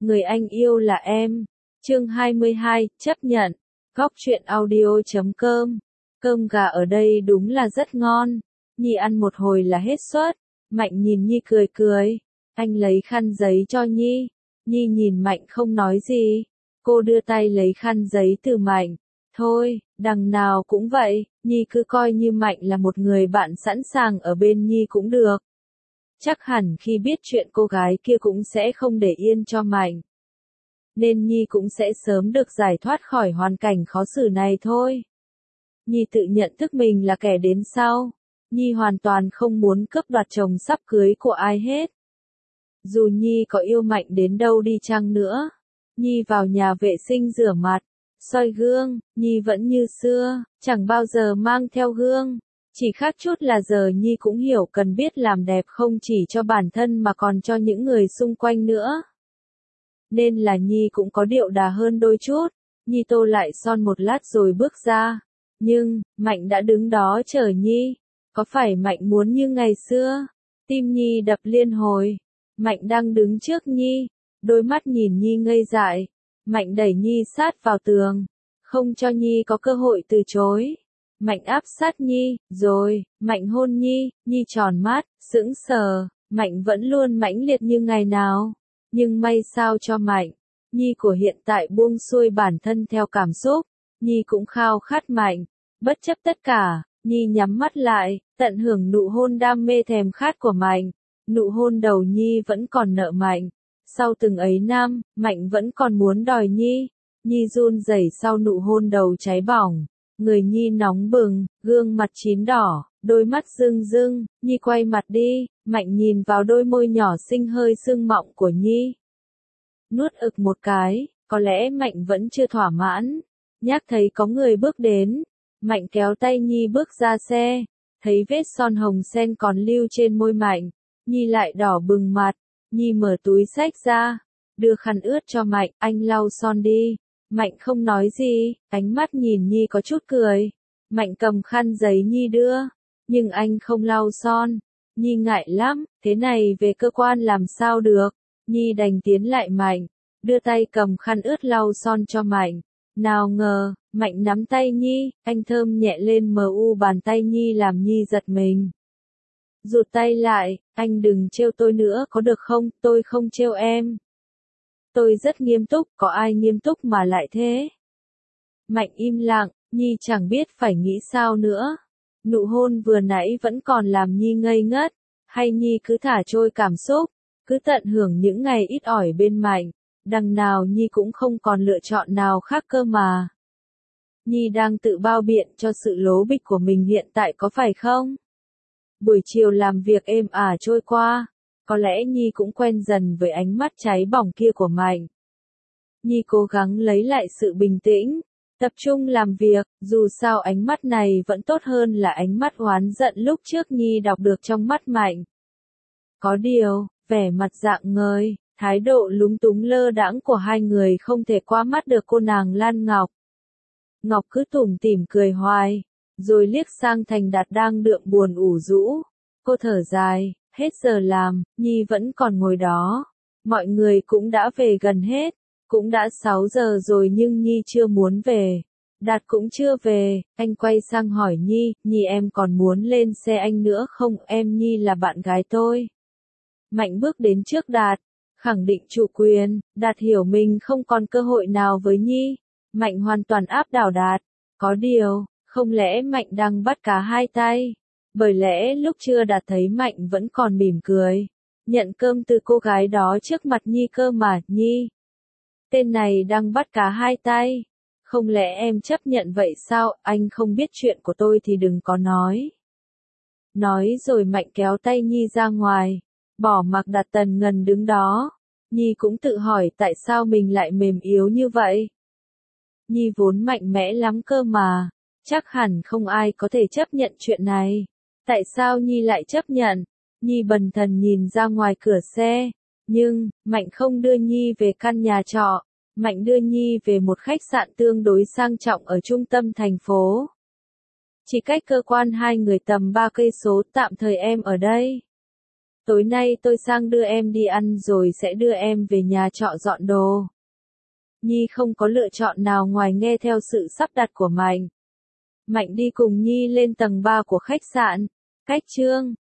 người anh yêu là em. Chương 22, chấp nhận. Góc truyện audio.com. Cơm gà ở đây đúng là rất ngon. Nhi ăn một hồi là hết sốt. Mạnh nhìn Nhi cười cười. Anh lấy khăn giấy cho Nhi. Nhi nhìn Mạnh không nói gì. Cô đưa tay lấy khăn giấy từ Mạnh. Thôi, đằng nào cũng vậy, Nhi cứ coi như Mạnh là một người bạn sẵn sàng ở bên Nhi cũng được. Chắc hẳn khi biết chuyện cô gái kia cũng sẽ không để yên cho Mạnh. Nên Nhi cũng sẽ sớm được giải thoát khỏi hoàn cảnh khó xử này thôi. Nhi tự nhận thức mình là kẻ đến sau. Nhi hoàn toàn không muốn cướp đoạt chồng sắp cưới của ai hết. Dù Nhi có yêu Mạnh đến đâu đi chăng nữa. Nhi vào nhà vệ sinh rửa mặt, soi gương, Nhi vẫn như xưa, chẳng bao giờ mang theo gương. Chỉ khác chút là giờ Nhi cũng hiểu cần biết làm đẹp không chỉ cho bản thân mà còn cho những người xung quanh nữa. Nên là Nhi cũng có điệu đà hơn đôi chút. Nhi tô lại son một lát rồi bước ra. Nhưng, Mạnh đã đứng đó chờ Nhi. Có phải Mạnh muốn như ngày xưa? Tim Nhi đập liên hồi. Mạnh đang đứng trước Nhi. Đôi mắt nhìn Nhi ngây dại. Mạnh đẩy Nhi sát vào tường. Không cho Nhi có cơ hội từ chối. Mạnh áp sát Nhi, rồi, Mạnh hôn Nhi, Nhi tròn mắt, sững sờ. Mạnh vẫn luôn mãnh liệt như ngày nào. Nhưng may sao cho Mạnh. Nhi của hiện tại buông xuôi bản thân theo cảm xúc. Nhi cũng khao khát Mạnh. Bất chấp tất cả, Nhi nhắm mắt lại, tận hưởng nụ hôn đam mê thèm khát của Mạnh. Nụ hôn đầu Nhi vẫn còn nợ Mạnh. Sau từng ấy năm, Mạnh vẫn còn muốn đòi Nhi. Nhi run rẩy sau nụ hôn đầu cháy bỏng. Người Nhi nóng bừng, gương mặt chín đỏ, đôi mắt rưng rưng. Nhi quay mặt đi, Mạnh nhìn vào đôi môi nhỏ xinh hơi sưng mọng của Nhi. Nuốt ực một cái, có lẽ Mạnh vẫn chưa thỏa mãn. Nhác thấy có người bước đến. Mạnh kéo tay Nhi bước ra xe. Thấy vết son hồng sen còn lưu trên môi Mạnh. Nhi lại đỏ bừng mặt. Nhi mở túi xách ra. Đưa khăn ướt cho Mạnh, anh lau son đi. Mạnh không nói gì, ánh mắt nhìn Nhi có chút cười. Mạnh cầm khăn giấy Nhi đưa. Nhưng anh không lau son. Nhi ngại lắm, thế này về cơ quan làm sao được. Nhi đành tiến lại Mạnh. Đưa tay cầm khăn ướt lau son cho Mạnh. Nào ngờ, Mạnh nắm tay Nhi, anh thơm nhẹ lên bàn tay Nhi làm Nhi giật mình. Rụt tay lại, anh đừng trêu tôi nữa có được không, tôi không trêu em. Tôi rất nghiêm túc, có ai nghiêm túc mà lại thế? Mạnh im lặng, Nhi chẳng biết phải nghĩ sao nữa. Nụ hôn vừa nãy vẫn còn làm Nhi ngây ngất, hay Nhi cứ thả trôi cảm xúc, cứ tận hưởng những ngày ít ỏi bên Mạnh, đằng nào Nhi cũng không còn lựa chọn nào khác cơ mà. Nhi đang tự bao biện cho sự lố bịch của mình hiện tại có phải không? Buổi chiều làm việc êm ả trôi qua. Có lẽ Nhi cũng quen dần với ánh mắt cháy bỏng kia của Mạnh. Nhi cố gắng lấy lại sự bình tĩnh, tập trung làm việc, dù sao ánh mắt này vẫn tốt hơn là ánh mắt oán giận lúc trước Nhi đọc được trong mắt Mạnh. Có điều, vẻ mặt rạng ngời, thái độ lúng túng lơ đãng của hai người không thể qua mắt được cô nàng Lan Ngọc. Ngọc cứ tủm tỉm cười hoài, rồi liếc sang Thành Đạt đang đượm buồn ủ rũ. Cô thở dài. Hết giờ làm, Nhi vẫn còn ngồi đó. Mọi người cũng đã về gần hết. Cũng đã 6 giờ rồi nhưng Nhi chưa muốn về. Đạt cũng chưa về. Anh quay sang hỏi Nhi, Nhi em còn muốn lên xe anh nữa không? Em Nhi là bạn gái tôi. Mạnh bước đến trước Đạt. Khẳng định chủ quyền. Đạt hiểu mình không còn cơ hội nào với Nhi. Mạnh hoàn toàn áp đảo Đạt. Có điều, không lẽ Mạnh đang bắt cá hai tay? Bởi lẽ lúc chưa Đạt thấy Mạnh vẫn còn mỉm cười. Nhận cơm từ cô gái đó trước mặt Nhi cơ mà, Nhi. Tên này đang bắt cá hai tay. Không lẽ em chấp nhận vậy sao, anh không biết chuyện của tôi thì đừng có nói. Nói rồi Mạnh kéo tay Nhi ra ngoài. Bỏ mặc Đạt tần ngần đứng đó. Nhi cũng tự hỏi tại sao mình lại mềm yếu như vậy. Nhi vốn mạnh mẽ lắm cơ mà. Chắc hẳn không ai có thể chấp nhận chuyện này. Tại sao Nhi lại chấp nhận? Nhi bần thần nhìn ra ngoài cửa xe. Nhưng, Mạnh không đưa Nhi về căn nhà trọ. Mạnh đưa Nhi về một khách sạn tương đối sang trọng ở trung tâm thành phố. Chỉ cách cơ quan hai người tầm 3 cây số, tạm thời em ở đây. Tối nay tôi sang đưa em đi ăn rồi sẽ đưa em về nhà trọ dọn đồ. Nhi không có lựa chọn nào ngoài nghe theo sự sắp đặt của Mạnh. Mạnh đi cùng Nhi lên tầng 3 của khách sạn. Cách Trương